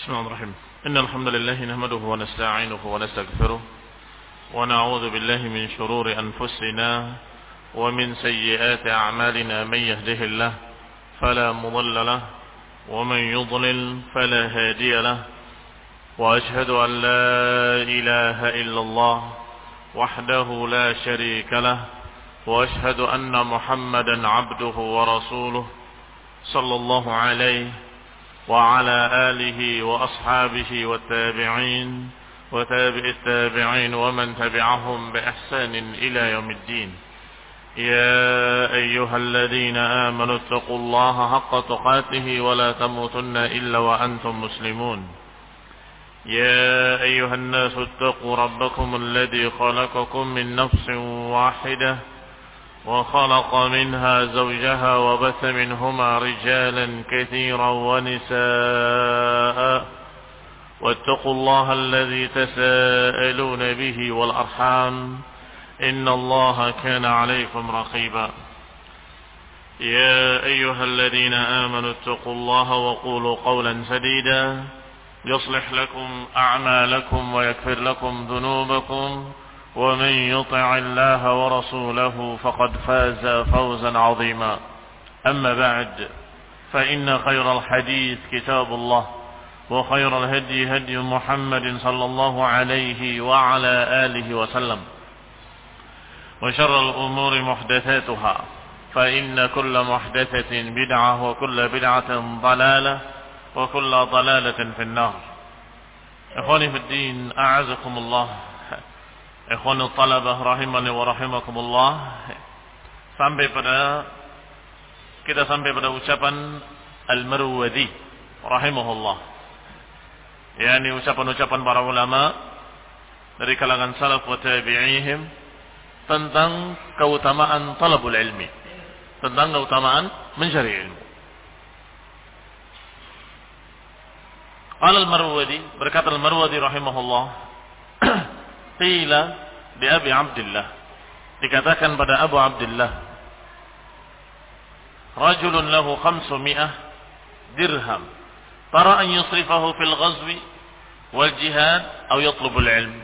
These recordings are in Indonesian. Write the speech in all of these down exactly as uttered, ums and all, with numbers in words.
بسم الله الرحمن الرحيم إن الحمد لله نحمده ونستعينه ونستغفره ونعوذ بالله من شرور أنفسنا ومن سيئات أعمالنا من يهده الله فلا مضل له ومن يضلل فلا هادي له وأشهد أن لا إله إلا الله وحده لا شريك له وأشهد أن محمدا عبده ورسوله صلى الله عليه وعلى آله وأصحابه والتابعين وتابع التابعين ومن تبعهم بإحسان إلى يوم الدين يا أيها الذين آمنوا اتقوا الله حق تقاته ولا تموتن إلا وأنتم مسلمون يا أيها الناس اتقوا ربكم الذي خلقكم من نفس واحدة وخلق منها زوجها وبث منهما رجالا كثيرا ونساء واتقوا الله الذي تساءلون به والأرحام إن الله كان عليكم رقيبا يا أيها الذين آمنوا اتقوا الله وقولوا قولا سديدا يصلح لكم أعمالكم ويغفر لكم ذنوبكم ومن يطع الله ورسوله فقد فاز فوزا عظيما أما بعد فإن خير الحديث كتاب الله وخير الهدي هدي محمد صلى الله عليه وعلى آله وسلم وشر الأمور محدثاتها فإن كل محدثة بدعة وكل بدعة ضلالة وكل ضلالة في النار. إخواني في الدين أعزكم الله. Ikhwanul talabah rahimani wa rahimakumullah. Sampai pada kita sampai pada ucapan Al-Marwazi rahimahullah. yakni ucapan-ucapan para ulama dari kalangan salaf wa tabi'ihim tentang keutamaan talabul ilmi, tentang keutamaan mencari ilmu. Qala Al-Marwazi, berkata Al-Marwazi rahimahullah, qila di Abi Abdullah, dikatakan pada Abu Abdullah, rajulun lahu khamsumi'ah dirham tara an yusrifahu fil ghazwi wal jihad atau yatlubul ilm.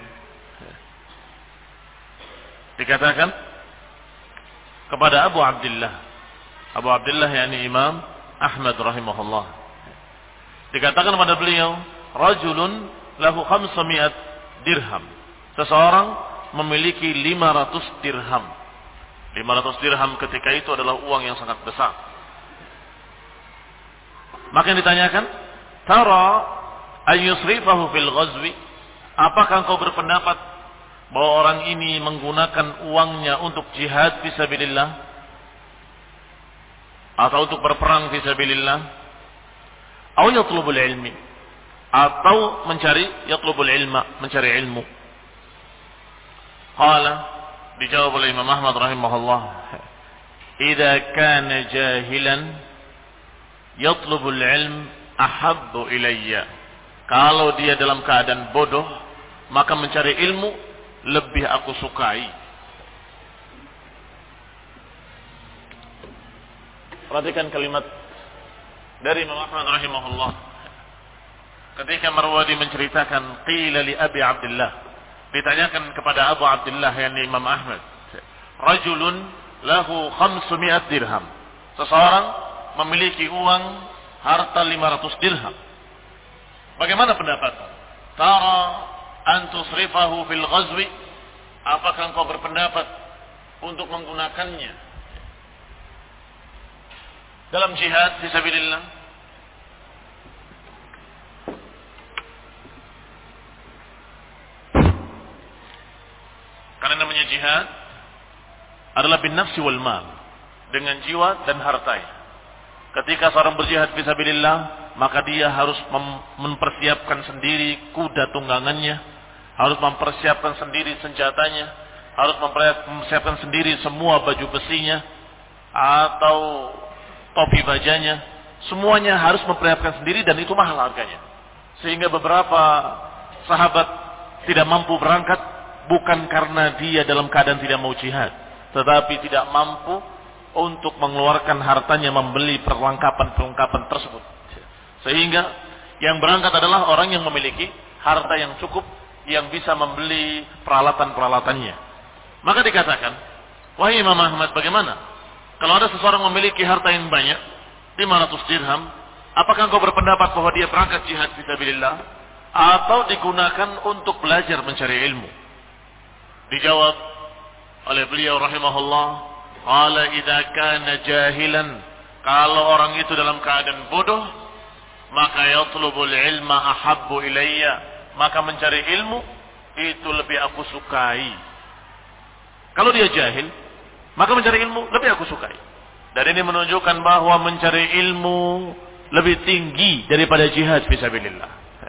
Dikatakan kepada Abu Abdullah, Abu Abdullah yakni Imam Ahmad rahimahullah, dikatakan kepada beliau, rajulun lahu khamsumi'at dirham, seseorang memiliki lima ratus dirham. lima ratus dirham ketika itu adalah uang yang sangat besar. Maka yang ditanyakan, tara ayyusrifahu fil ghazwi, apakah engkau berpendapat bahwa orang ini menggunakan uangnya untuk jihad fisabilillah atau untuk berperang fisabilillah, atau yatlubul ilmi, atau mencari yatlubul ilma, mencari ilmu? Qala, dijawab oleh Imam Ahmad rahimahullah, idza kana jahilan yatlubul ilm ahabbu ilayya, kalau dia dalam keadaan bodoh maka mencari ilmu lebih aku sukai. Perhatikan kalimat dari Imam Ahmad rahimahullah ketika Marwazi menceritakan qila li Abi Abdullah, ditanyakan kepada Abu Abdullah yakni Imam Ahmad, rajulun lahu khamsumi'at dirham, seseorang memiliki uang harta lima ratus dirham. Bagaimana pendapat? Tara an tusrifahu fil ghazwi, apakah engkau berpendapat untuk menggunakannya dalam jihad fisabilillah? Karena namanya jihad adalah bin nafsi wal mal, dengan jiwa dan hartanya. Ketika seorang berjihad fisabilillah, maka dia harus mempersiapkan sendiri kuda tunggangannya, harus mempersiapkan sendiri senjatanya, harus mempersiapkan sendiri semua baju besinya atau topi bajanya, semuanya harus mempersiapkan sendiri, dan itu mahal harganya. Sehingga beberapa sahabat tidak mampu berangkat bukan karena dia dalam keadaan tidak mau jihad, tetapi tidak mampu untuk mengeluarkan hartanya membeli perlengkapan-perlengkapan tersebut. Sehingga Yang berangkat adalah orang yang memiliki harta yang cukup, yang bisa membeli peralatan-peralatannya. Maka dikatakan, wahai Imam Ahmad, bagaimana kalau ada seseorang memiliki harta yang banyak, lima ratus dirham, apakah engkau berpendapat bahwa dia berangkat jihad fisabilillah atau digunakan untuk belajar mencari ilmu? Dijawab oleh beliau rahimahullah, qala idza kana jahilan, kalau orang itu dalam keadaan bodoh, maka yatlubul ilma ahabbu ilayya, maka mencari ilmu itu lebih aku sukai. Kalau dia jahil, maka mencari ilmu lebih aku sukai. Dan ini menunjukkan bahwa mencari ilmu lebih tinggi daripada jihad fisabilillah.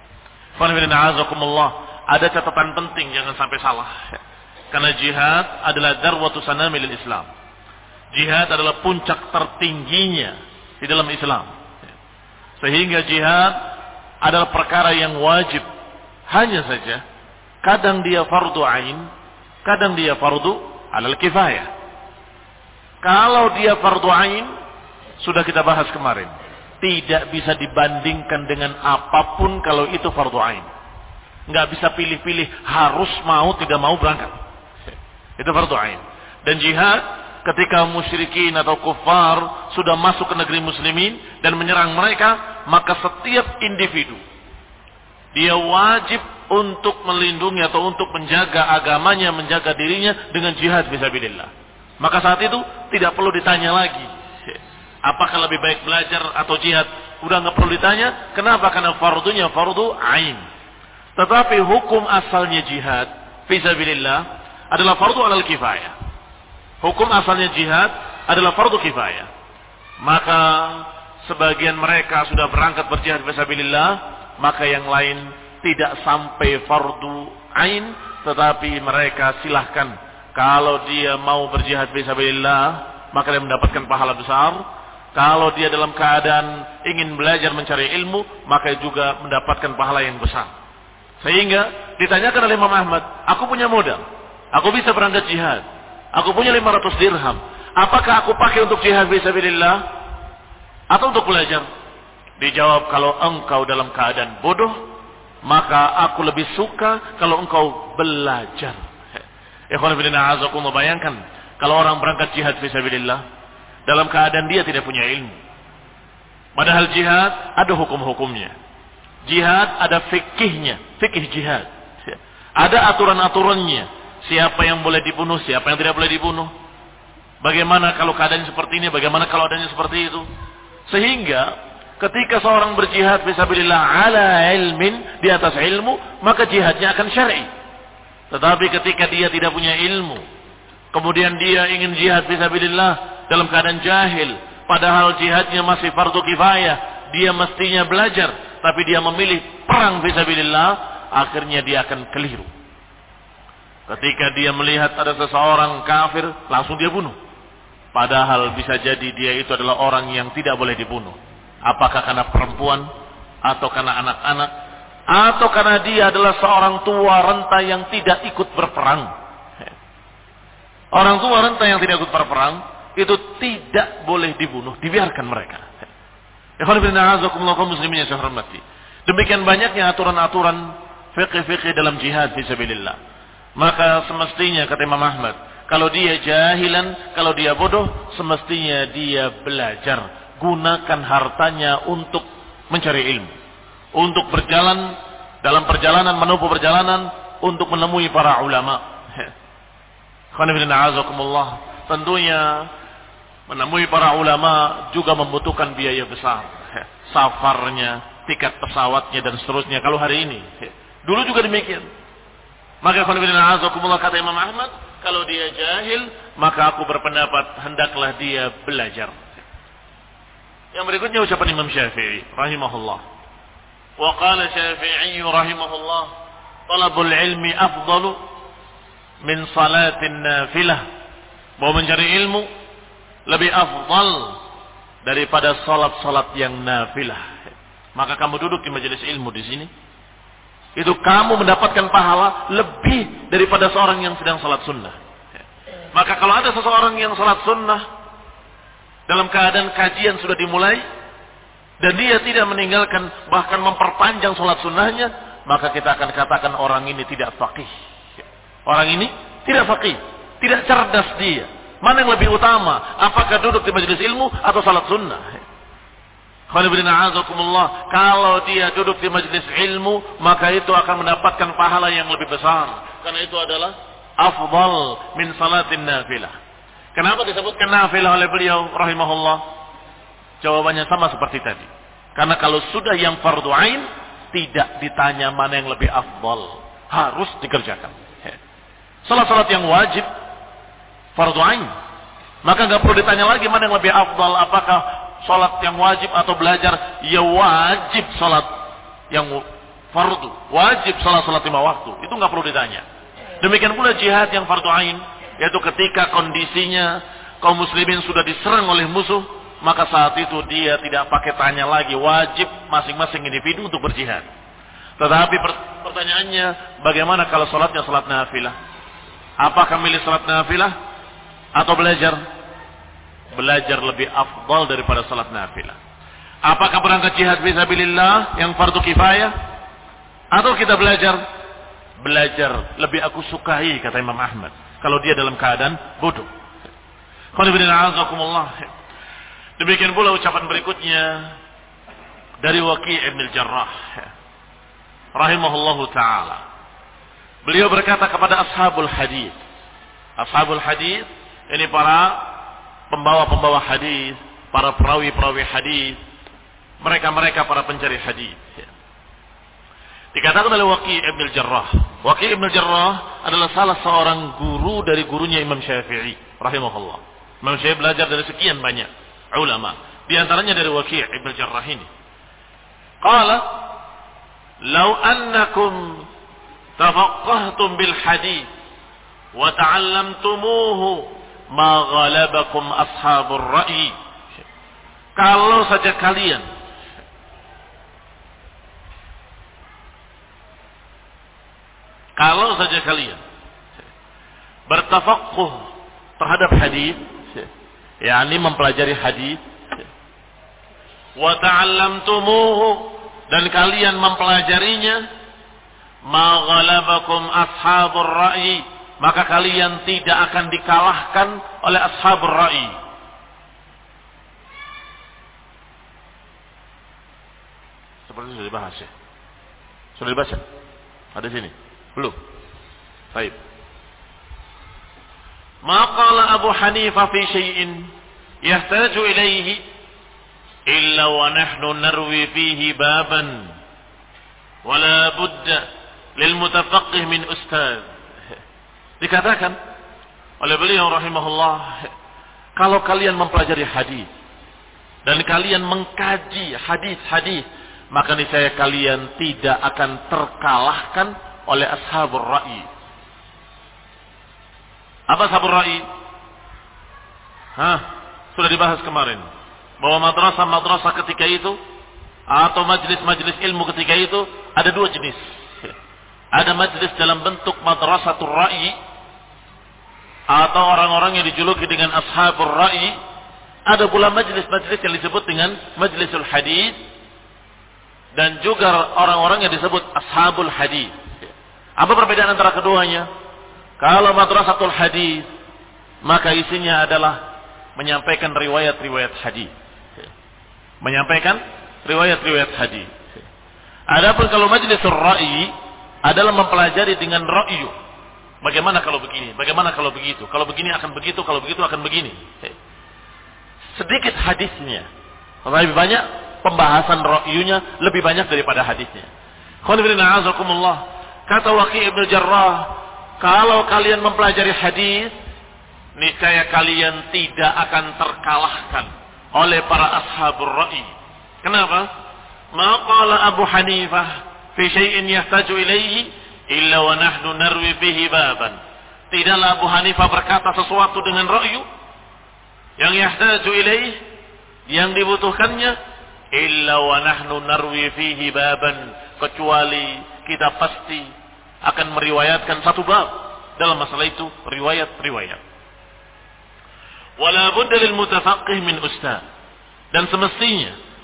Ada catatan penting, jangan sampai salah. Karena jihad adalah darwatu sanamil Islam. Jihad adalah puncak tertingginya di dalam Islam. Sehingga jihad adalah perkara yang wajib. Hanya saja kadang dia fardu ain, kadang dia fardu alal kifayah. Kalau dia fardu ain, sudah kita bahas kemarin, tidak bisa dibandingkan dengan apapun kalau itu fardu ain. Nggak bisa pilih-pilih, harus mau tidak mau berangkat. Itu fardu ain. Dan jihad ketika musyrikin atau kufar sudah masuk ke negeri muslimin dan menyerang mereka, maka setiap individu dia wajib untuk melindungi atau untuk menjaga agamanya, menjaga dirinya dengan jihad fisabilillah. Maka saat itu tidak perlu ditanya lagi, apakah lebih baik belajar atau jihad? Udah nggak perlu ditanya. Kenapa? Karena fardunya fardu ain. Tetapi hukum asalnya jihad fisabilillah adalah fardu alal kifayah. Hukum asalnya jihad adalah fardu kifayah. Maka sebagian mereka sudah berangkat berjihad fisabilillah, maka yang lain tidak sampai fardu ain, tetapi mereka silahkan. Kalau dia mau berjihad fisabilillah, maka dia mendapatkan pahala besar. Kalau dia dalam keadaan ingin belajar mencari ilmu, maka juga mendapatkan pahala yang besar. Sehingga ditanyakan oleh Imam Ahmad, aku punya modal, aku bisa berangkat jihad, aku punya lima ratus dirham, apakah aku pakai untuk jihad fisabilillah atau untuk belajar? Dijawab, kalau engkau dalam keadaan bodoh, maka aku lebih suka kalau engkau belajar. Ikhwan fillah, azakumullah, bayangkan kalau orang berangkat jihad fisabilillah dalam keadaan dia tidak punya ilmu. Padahal jihad ada hukum-hukumnya. Jihad ada fikihnya, fikih jihad. Ada aturan-aturannya. Siapa yang boleh dibunuh, siapa yang tidak boleh dibunuh. Bagaimana kalau keadaan seperti ini, bagaimana kalau adanya seperti itu. Sehingga ketika seorang berjihad fisabilillah ala ilmin, di atas ilmu, maka jihadnya akan syar'i. Tetapi ketika dia tidak punya ilmu, kemudian dia ingin jihad fisabilillah dalam keadaan jahil, padahal jihadnya masih fardu kifayah, dia mestinya belajar, tapi dia memilih perang fisabilillah, akhirnya dia akan keliru. Ketika dia melihat ada seseorang kafir, langsung dia bunuh. Padahal bisa jadi dia itu adalah orang yang tidak boleh dibunuh. Apakah karena perempuan, atau karena anak-anak, atau karena dia adalah seorang tua renta yang tidak ikut berperang. Orang tua renta yang tidak ikut berperang itu tidak boleh dibunuh, dibiarkan mereka. Demikian banyaknya aturan-aturan fikih-fikih dalam jihad fisabilillah. Maka semestinya kata Imam Ahmad, kalau dia jahilan, kalau dia bodoh, semestinya dia belajar. Gunakan hartanya untuk mencari ilmu, untuk berjalan dalam perjalanan, menempuh perjalanan untuk menemui para ulama. Tentunya menemui para ulama juga membutuhkan biaya besar, safarnya, tiket pesawatnya dan seterusnya. Kalau hari ini, dulu juga demikian. Maka kata Imam Ahmad, kalau dia jahil, maka aku berpendapat hendaklah dia belajar. Yang berikutnya ucapan Imam Syafi'i rahimahullah. Wa qala Syafi'i rahimahullah, talabul ilmi afdalu min salatin nafilah. Bahwa mencari ilmu lebih afdal daripada salat-salat yang nafilah. Maka kamu duduk di majelis ilmu di sini, itu kamu mendapatkan pahala lebih daripada seorang yang sedang salat sunnah. Maka kalau ada seseorang yang salat sunnah dalam keadaan kajian sudah dimulai, dan dia tidak meninggalkan bahkan memperpanjang sholat sunnahnya, maka kita akan katakan orang ini tidak faqih. Orang ini tidak faqih, tidak cerdas dia. Mana yang lebih utama? Apakah duduk di majelis ilmu atau sholat sunnah? Kalau dia duduk di majelis ilmu, maka itu akan mendapatkan pahala yang lebih besar. Karena itu adalah afdal min salatin nafilah. Kenapa disebutkan nafilah oleh beliau rahimahullah? Jawabannya sama seperti tadi. Karena kalau sudah yang fardu ain, tidak ditanya mana yang lebih afdal, harus dikerjakan. Salat-salat yang wajib fardu ain, maka nggak perlu ditanya lagi mana yang lebih afdal, apakah salat yang wajib atau belajar. Ya wajib salat yang fardu, wajib salat-salat lima waktu, itu nggak perlu ditanya. Demikian pula jihad yang fardu ain, yaitu ketika kondisinya kaum muslimin sudah diserang oleh musuh, maka saat itu dia tidak pakai tanya lagi, wajib masing-masing individu untuk berjihad. Tetapi pertanyaannya, bagaimana kalau salatnya salat nafilah? Apakah milih salat nafilah atau belajar? Belajar lebih afdal daripada salat nafilah. Apakah berangkat jihad fisabilillah yang fardu kifayah atau kita belajar? Belajar lebih aku sukai, kata Imam Ahmad, kalau dia dalam keadaan bodoh. Demikian pula ucapan berikutnya dari Waqi' ibn al-Jarrah rahimahullahu ta'ala. Beliau berkata kepada ashabul hadis. Ashabul hadis ini para pembawa-pembawa hadis, para perawi-perawi hadis, mereka-mereka para pencari hadis. Dikatakan oleh Waqi' ibn al-Jarrah. Waqi' ibn al-Jarrah adalah salah seorang guru dari gurunya Imam Syafi'i rahimahullah. Imam Syafi'i belajar dari sekian banyak ulama, di antaranya dari Waqi' ibn al-Jarrah ini. Qala, "Law annakum tafaqqahtum bil hadith wa ta'allamtumuhu ma ghalabakum ashabur ra'yi." Kalau saja kalian Kalau saja kalian bertafaqquh terhadap hadis, yakni mempelajari hadis, wa ta'allamtumuhu, dan kalian mempelajarinya, ma ghalabakum ashabur ra'yi, maka kalian tidak akan dikalahkan oleh ashabur ra'yi. Seperti sudah dibahas ya. Sudah dibaca? Ada sini? Belum? Baik. Ma qala Abu Hanifah fi syai'in yahtaju ilaihi illa wa nahnu narwi fihi baban wa la budda lil mutafaqqih min ustaz. Dikatakan oleh beliau rahimahullah, kalau kalian mempelajari hadis dan kalian mengkaji hadis-hadis, maka niscaya kalian tidak akan terkalahkan oleh ashabur ra'i. Apa ashabur ra'i? Hah, sudah dibahas kemarin bahwa madrasah-madrasah ketika itu atau majlis-majlis ilmu ketika itu ada dua jenis. Ada majlis dalam bentuk madrasatul ra'i atau orang-orang yang dijuluki dengan ashabur ra'i. Ada pula majlis-majlis yang disebut dengan majlisul hadis, dan juga orang-orang yang disebut ashabul hadis. Apa perbedaan antara keduanya? Kalau madrasatul hadis, maka isinya adalah menyampaikan riwayat-riwayat hadis. Menyampaikan riwayat-riwayat hadis. Adapun kalau majlisul ra'i adalah mempelajari dengan ra'yu. Bagaimana kalau begini? Bagaimana kalau begitu? Kalau begini akan begitu, kalau begitu akan begini. Sedikit hadisnya, lebih banyak pembahasan ra'yunya, lebih banyak daripada hadisnya. Khonibina azakumullah. Kata Waqi' ibn Jarrah, kalau kalian mempelajari hadis, niscaya kalian tidak akan terkalahkan oleh para ashabur ra'i. Kenapa? Ma qala Abu Hanifah fi syai'in yahtaju ilaihi illa wa nahnu narwi fihi baban. Tidaklah Abu Hanifah berkata sesuatu dengan ra'yu yang yahtaju ilaihi, yang dibutuhkannya, illa wa nahnu narwi fihi baban, kecuali kita pasti akan meriwayatkan satu bab dalam masalah itu, riwayat-riwayat. Wala budda lil mutafaqqih min ustaz, dan semestinya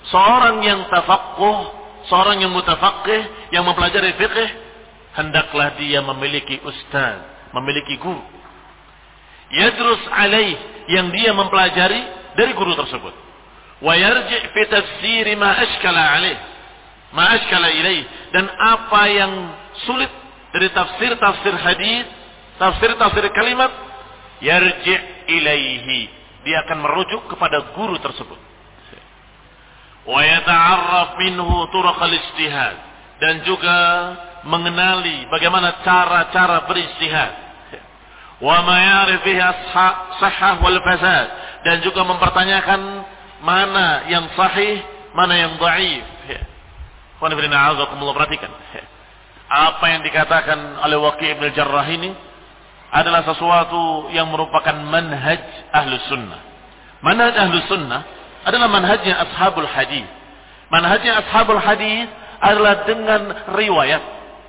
seorang yang tafaqquh, seorang yang mutafaqih, yang mempelajari fiqh, hendaklah dia memiliki ustaz, memiliki guru. Yadrus alaih, yang dia mempelajari dari guru tersebut. Wa yarji' fi tafsir ma ashkala alaih, ma ashkala ilaih, dan apa yang sulit dari tafsir-tafsir hadis, tafsir-tafsir kalimat, yarji' ilaihi, dia akan merujuk kepada guru tersebut. Wa yata'arraf minhu turuq al-ijtihad, dan juga mengenali bagaimana cara-cara berijtihad. Wa ma ya'rif fiha sahhah wal fasad, dan juga mempertanyakan mana yang sahih, mana yang dhaif. Qul inna a'udzukumullah, perhatikan. Apa yang dikatakan oleh Waqi' bin Jarrah ini adalah sesuatu yang merupakan manhaj Ahlus Sunnah. Manhaj Ahlus Sunnah adalah manhajnya ashabul hadis. Manhajnya ashabul hadis adalah dengan riwayat.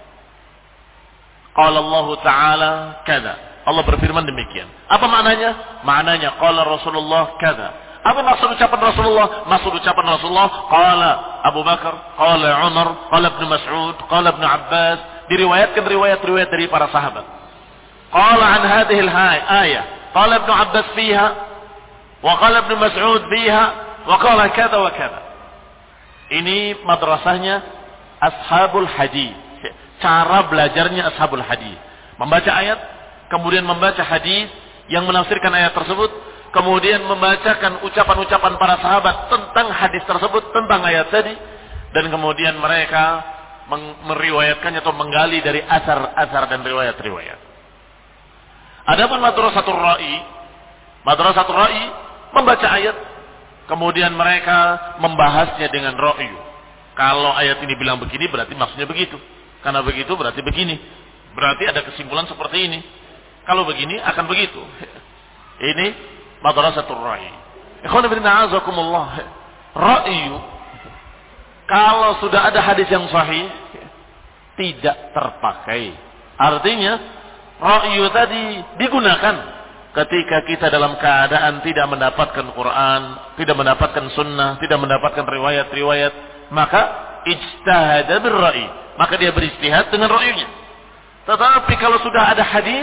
Qala Allah Ta'ala kada, Allah berfirman demikian. Apa maknanya? Maknanya qala Rasulullah kada. Apa maksud ucapan Rasulullah? Maksud ucapan Rasulullah qala Abu Bakar, qala Umar, qala Ibnu Mas'ud, qala Ibnu Abbas. Diriwayatkan riwayat-riwayat dari para sahabat. Qala an hadhihi al-ayah, qala Ibnu Abbas fiha, wa qala Ibnu Mas'ud fiha, wa qala kada wa kada. Ini madrasahnya ashabul hadis. Cara belajarnya ashabul hadis. Membaca ayat, kemudian membaca hadis yang menafsirkan ayat tersebut, kemudian membacakan ucapan-ucapan para sahabat tentang hadis tersebut, tentang ayat tadi, dan kemudian mereka meriwayatkannya atau menggali dari asar-asar dan riwayat-riwayat. Adapun madrasatul ra'i, madrasatul ra'i membaca ayat, kemudian mereka membahasnya dengan ra'yu. Kalau ayat ini bilang begini, berarti maksudnya begitu. Karena begitu berarti begini. Berarti ada kesimpulan seperti ini. Kalau begini akan begitu. Ini madrasatul ra'i. Ikhwan fillah, a'azakumullah. Ra'yu, kalau sudah ada hadis yang sahih, tidak terpakai. Artinya, ra'yu tadi digunakan ketika kita dalam keadaan tidak mendapatkan Quran, tidak mendapatkan sunnah, tidak mendapatkan riwayat-riwayat, maka ijtahada bir-ra'i, maka dia beristihad dengan ra'yunya. Tetapi kalau sudah ada hadis,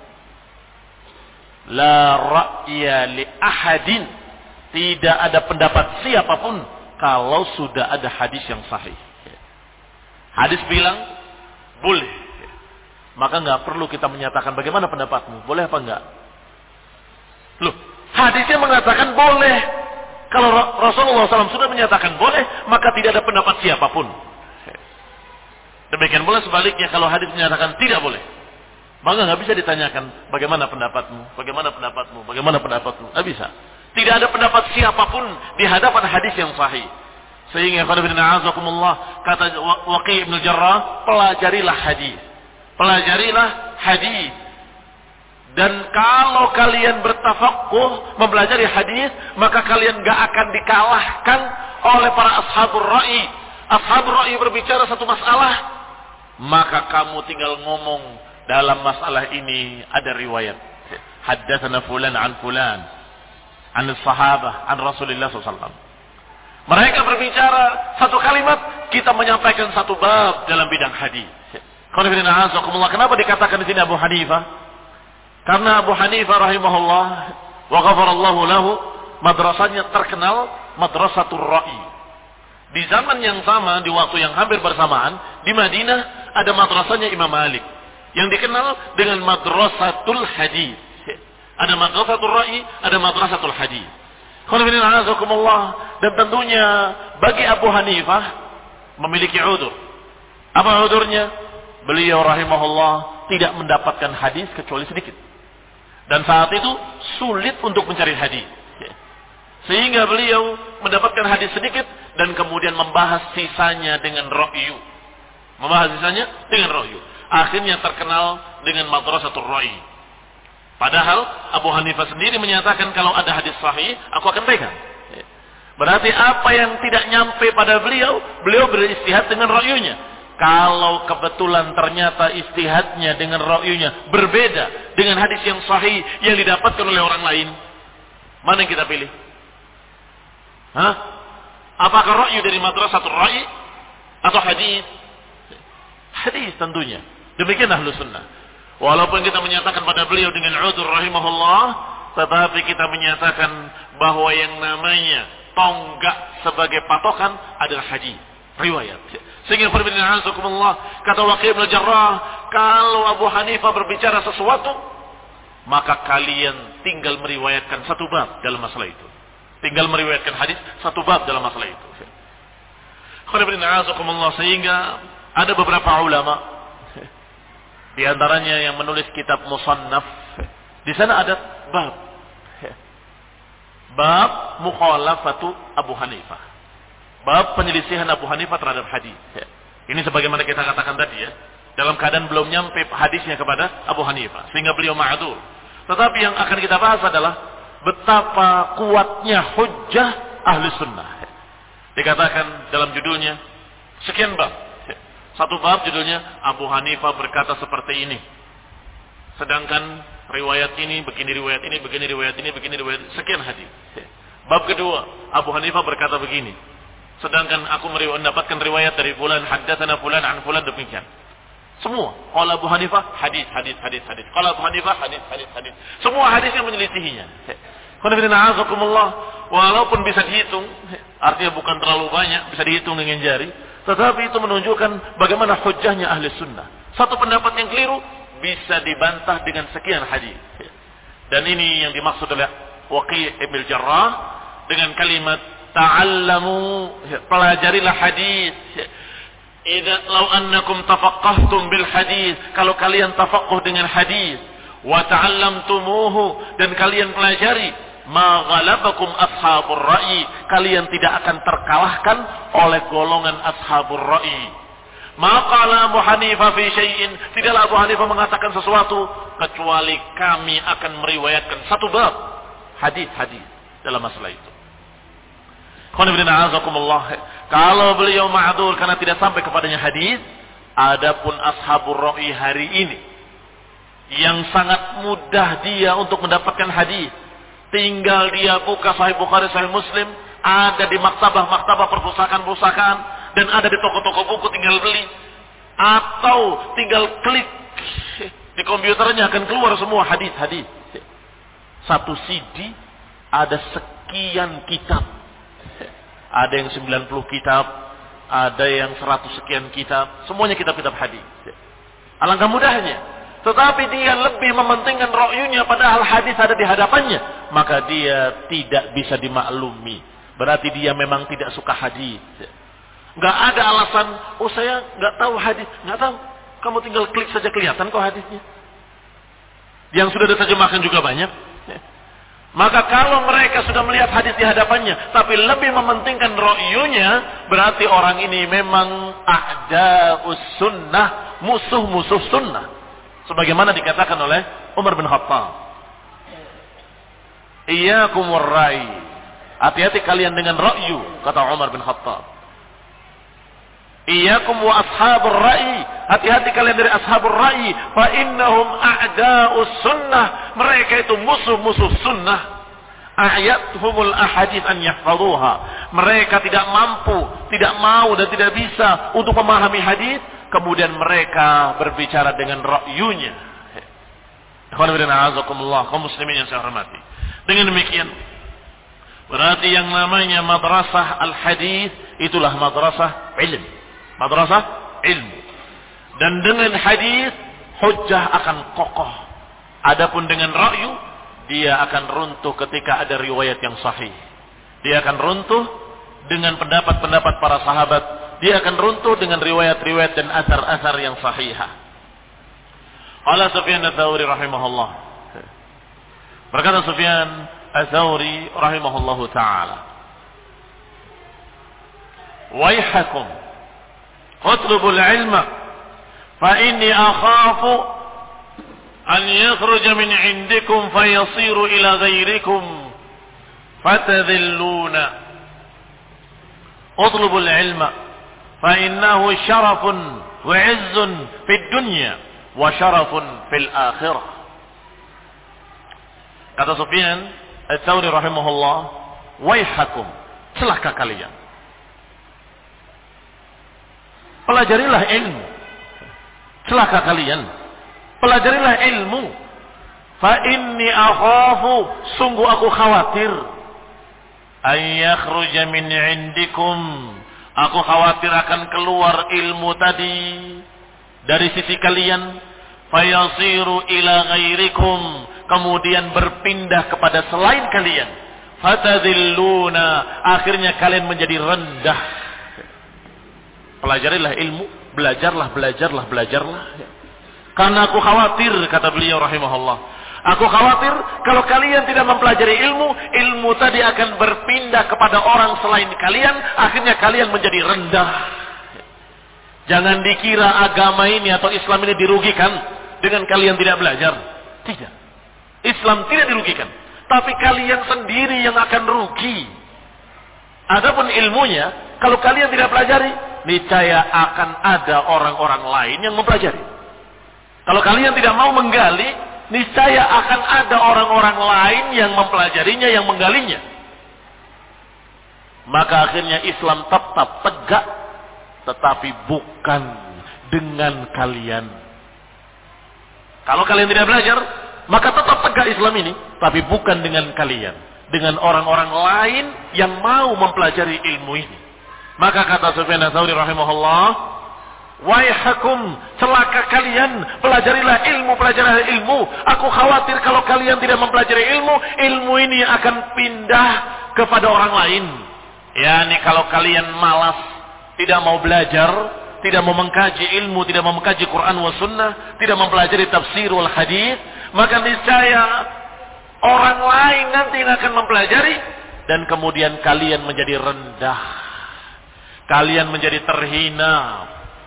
la ra'ya li ahadin, tidak ada pendapat siapapun kalau sudah ada hadis yang sahih. Hadis bilang boleh, maka nggak perlu kita menyatakan bagaimana pendapatmu, boleh apa enggak. Loh, hadisnya mengatakan boleh. Kalau Rasulullah shallallahu alaihi wasallam sudah menyatakan boleh, maka tidak ada pendapat siapapun. Demikian pula sebaliknya, kalau hadis menyatakan tidak boleh, maka nggak bisa ditanyakan bagaimana pendapatmu, bagaimana pendapatmu, bagaimana pendapatmu. Nggak bisa. Tidak ada pendapat siapapun di hadapan hadis yang sahih. Sehingga kata Waqi' bin Jarrah, pelajarilah hadis, pelajarilah hadis. Dan kalau kalian bertafaqquh mempelajari hadis, maka kalian nggak akan dikalahkan oleh para ashabur ra'i. Ashabur ra'i berbicara satu masalah, maka kamu tinggal ngomong dalam masalah ini ada riwayat. Haddatsana fulan an fulan, an sahabah, an Rasulullah sallallahu alaihi wasallam. Mereka berbicara satu kalimat, kita menyampaikan satu bab dalam bidang hadis. Kenapa dikatakan di sini Abu Hanifah? Karena Abu Hanifah rahimahullah wa ghafarallahu lahu, madrasahnya terkenal madrasatul ra'i. Di zaman yang sama, di waktu yang hampir bersamaan, di Madinah ada madrasahnya Imam Malik yang dikenal dengan madrasatul hadis. Ada madrasatul ra'i, ada madrasatul hadis. Dan tentunya bagi Abu Hanifah memiliki udzur. Apa udzurnya? Beliau rahimahullah tidak mendapatkan hadis kecuali sedikit. Dan saat itu sulit untuk mencari hadis. Sehingga beliau mendapatkan hadis sedikit dan kemudian membahas sisanya dengan ra'yu. Membahas sisanya dengan ra'yu. Akhirnya terkenal dengan madrasatul ra'i. Padahal Abu Hanifah sendiri menyatakan kalau ada hadis sahih, aku akan pegang. Berarti apa yang tidak nyampe pada beliau, beliau beristihad dengan ra'yunya. Kalau kebetulan ternyata istihadnya dengan ra'yunya berbeda dengan hadis yang sahih yang didapatkan oleh orang lain, mana yang kita pilih? Hah? Apakah ra'yu dari madrasatul ra'i atau hadis? Hadis tentunya. Demikian ahlu sunnah. Walaupun kita menyatakan pada beliau dengan udzur rahimahullah, tetapi kita menyatakan bahwa yang namanya tonggak sebagai patokan adalah hadis, riwayat. Sehingga perbedaan azakumullah, kata Waqi' bin Jarrah, kalau Abu Hanifah berbicara sesuatu, maka kalian tinggal meriwayatkan satu bab dalam masalah itu. Tinggal meriwayatkan hadis satu bab dalam masalah itu. Sehingga ada beberapa ulama, di antaranya yang menulis kitab Musannaf, di sana ada bab, bab mukhalafatu Abu Hanifah, bab penyelisihan Abu Hanifah terhadap hadis. Ini sebagaimana kita katakan tadi ya, dalam keadaan belum nyampe hadisnya kepada Abu Hanifah, sehingga beliau ma'dzur. Tetapi yang akan kita bahas adalah betapa kuatnya hujjah ahli sunnah. Dikatakan dalam judulnya sekian bab. Satu bab judulnya Abu Hanifah berkata seperti ini. Sedangkan riwayat ini begini, riwayat ini begini, riwayat ini begini, riwayat sekian hadis. Bab kedua, Abu Hanifah berkata begini. Sedangkan aku mendapatkan riwayat dari fulan, haddatsana fulan an fulan, demikian. Semua. Qala Abu Hanifah hadis, hadis, hadis, hadis. Qala Abu Hanifah hadis, hadis, hadis. Semua hadisnya menyelisihinya. Walaupun bisa dihitung, artinya bukan terlalu banyak, bisa dihitung dengan jari, tetapi itu menunjukkan bagaimana hujjahnya ahli sunnah. Satu pendapat yang keliru bisa dibantah dengan sekian hadis. Dan ini yang dimaksud oleh Waqi' bin Jarrah dengan kalimat ta'allamu, pelajarilah hadis. Idza law annakum tafaqqahtum bil hadis, kalau kalian tafaqquh dengan hadis, wa ta'allamtumuhu, dan kalian pelajari, ma ghalabakum ashabur ra'i, kalian tidak akan terkalahkan oleh golongan ashabur ra'i. Ma qala Abu Hanifah fi syai'in, tidaklah Abu Hanifah mengatakan sesuatu kecuali kami akan meriwayatkan satu bab hadis-hadis dalam masalah itu. Kalau beliau ma'dzur karena tidak sampai kepadanya hadis, adapun ashabur ra'i hari ini yang sangat mudah dia untuk mendapatkan hadis, tinggal dia buka Sahih Bukhari, Sahih Muslim, ada di maktabah-maktabah perpustakaan-perpustakaan, dan ada di toko-toko buku, tinggal beli, atau tinggal klik di komputernya akan keluar semua hadis-hadis. Satu C D ada sekian kitab. Ada yang sembilan puluh kitab, ada yang seratus sekian kitab, semuanya kitab-kitab hadis. Alangkah mudahnya. Tetapi dia lebih mementingkan ra'yunya padahal hadis ada di hadapannya, maka dia tidak bisa dimaklumi. Berarti dia memang tidak suka hadis. Enggak ada alasan, oh saya enggak tahu hadis, enggak tahu. Kamu tinggal klik saja kelihatan kok hadisnya. Yang sudah diterjemahkan juga banyak. Maka kalau mereka sudah melihat hadis di hadapannya, tapi lebih mementingkan ra'yunya, berarti orang ini memang a'da'us sunnah, musuh-musuh sunnah. Sebagaimana dikatakan oleh Umar bin Khattab. Iyyakumur ra'i. Hati-hati kalian dengan ra'yu, kata Umar bin Khattab. Iyyakum wa ashabur ra'i. Hati-hati kalian dari ashabur ra'i, fa innahum a'da'us sunnah. Mereka itu musuh-musuh sunnah. Ayathumul ahadits an yahfazuha. Mereka tidak mampu, tidak mau dan tidak bisa untuk memahami hadis, kemudian mereka berbicara dengan ra'yunya. Ikhwan fillah, azakumullah, kaum muslimin yang saya hormati. Dengan demikian, berarti yang namanya madrasah al-hadis itulah madrasah ilmu. Madrasah ilmu. Dan dengan hadis hujjah akan kokoh. Adapun dengan ra'yu, dia akan runtuh ketika ada riwayat yang sahih. Dia akan runtuh dengan pendapat-pendapat para sahabat. Dia akan runtuh dengan riwayat-riwayat dan asar-asar yang sahihah. Qala Sufyan ats-Tsauri rahimahullah. Berkata Sufyan ats-Tsauri rahimahullahu taala, "Waihakum اطلبوا العلم فإني أخاف أن يخرج من عندكم فيصير إلى غيركم فتذلون اطلبوا العلم فإنه شرف وعز في الدنيا وشرف في الآخرة." Kata Sufyan ats-Tsauri rahimahullah, "Waihakum, celaka kalian. pelajarilah ilmu. Celaka kalian. Pelajarilah ilmu. Fa inni akhafu, sungguh aku khawatir. Ay yakhruja min indikum, aku khawatir akan keluar ilmu tadi dari sisi kalian. Fayasiru ila ghairikum, kemudian berpindah kepada selain kalian. Fatadilluna, akhirnya kalian menjadi rendah. Pelajarilah ilmu, belajarlah, belajarlah, belajarlah. Karena aku khawatir, kata beliau rahimahullah, aku khawatir kalau kalian tidak mempelajari ilmu, ilmu tadi akan berpindah kepada orang selain kalian, akhirnya kalian menjadi rendah. Jangan dikira agama ini atau Islam ini dirugikan dengan kalian tidak belajar. Tidak. Islam tidak dirugikan, tapi kalian sendiri yang akan rugi. Adapun ilmunya, kalau kalian tidak pelajari, niscaya akan ada orang-orang lain yang mempelajari. Kalau kalian tidak mau menggali, niscaya akan ada orang-orang lain yang mempelajarinya, yang menggalinya. Maka akhirnya Islam tetap tegak, tetapi bukan dengan kalian. Kalau kalian tidak belajar, maka tetap tegak Islam ini, tapi bukan dengan kalian, dengan orang-orang lain yang mau mempelajari ilmu ini. Maka kata Sufyan Ats-Tsauri rahimahullah, waihakum, celaka kalian, pelajarilah ilmu, pelajarilah ilmu. Aku khawatir kalau kalian tidak mempelajari ilmu, ilmu ini akan pindah kepada orang lain. Yani kalau kalian malas, tidak mau belajar, tidak mau mengkaji ilmu, tidak mau mengkaji Quran wa sunnah, tidak mempelajari tafsir wal hadis, maka niscaya orang lain nanti yang akan mempelajari, dan kemudian kalian menjadi rendah, kalian menjadi terhina.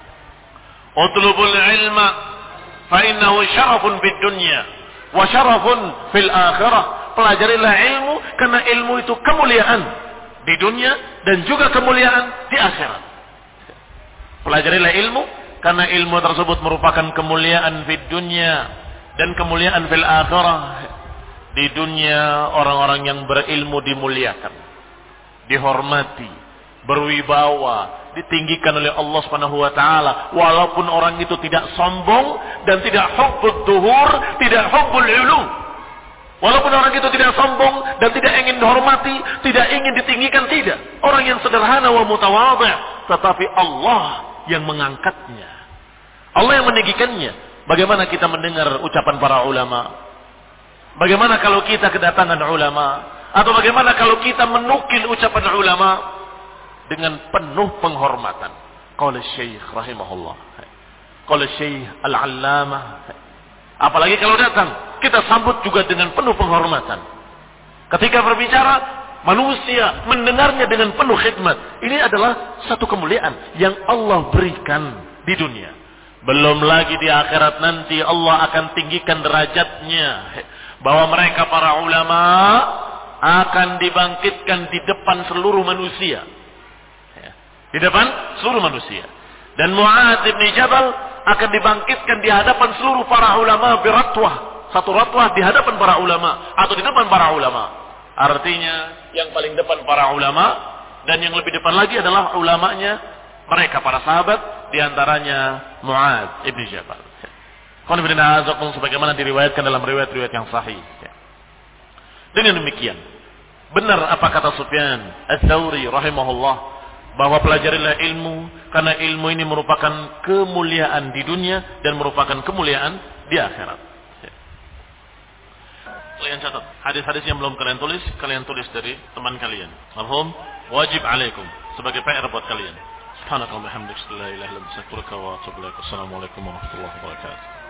Utlubul ilma fa innahu syarafun fid dunya wa syarafun fil akhirah. Pelajarilah ilmu karena ilmu itu kemuliaan di dunia dan juga kemuliaan di akhirat. Pelajarilah ilmu karena ilmu tersebut merupakan kemuliaan di dunia dan kemuliaan fil akhirah. Di dunia orang-orang yang berilmu dimuliakan, dihormati, berwibawa, ditinggikan oleh Allah Subhanahu wa taala, walaupun orang itu tidak sombong dan tidak hubbud duhur, tidak hubbul ulu. Walaupun orang itu tidak sombong dan tidak ingin dihormati, tidak ingin ditinggikan, tidak. Orang yang sederhana wa mutawadhi', tetapi Allah yang mengangkatnya. Allah yang meninggikannya. Bagaimana kita mendengar ucapan para ulama? Bagaimana kalau kita kedatangan ulama? Atau bagaimana kalau kita menukil ucapan ulama dengan penuh penghormatan? Qala Syekh rahimahullah, qala Syekh Al-Allamah. Apalagi kalau datang, kita sambut juga dengan penuh penghormatan. Ketika berbicara, manusia mendengarnya dengan penuh khidmat. Ini adalah satu kemuliaan yang Allah berikan di dunia. Belum lagi di akhirat nanti Allah akan tinggikan derajatnya, bahwa mereka para ulama akan dibangkitkan di depan seluruh manusia. Di depan seluruh manusia. Dan Mu'adz bin Jabal akan dibangkitkan di hadapan seluruh para ulama biratwah. Satu ratwah di hadapan para ulama atau di depan para ulama. Artinya yang paling depan para ulama dan yang lebih depan lagi adalah ulamanya mereka para sahabat, di antaranya Mu'adz bin Jabal. Sebagaimana diriwayatkan dalam riwayat-riwayat yang sahih. Dengan demikian, benar apa kata Sufyan Ats-Tsauri rahimahullah, bahwa pelajarilah ilmu karena ilmu ini merupakan kemuliaan di dunia dan merupakan kemuliaan di akhirat. Kalian catat hadis-hadis yang belum kalian tulis, kalian tulis dari teman kalian. Marhum, wajib alaikum sebagai P R buat kalian. Subhanakallahumma hamdaka la ilaha illa anta astaghfiruka wa atubu ilaik. Assalamualaikum warahmatullahi wabarakatuh.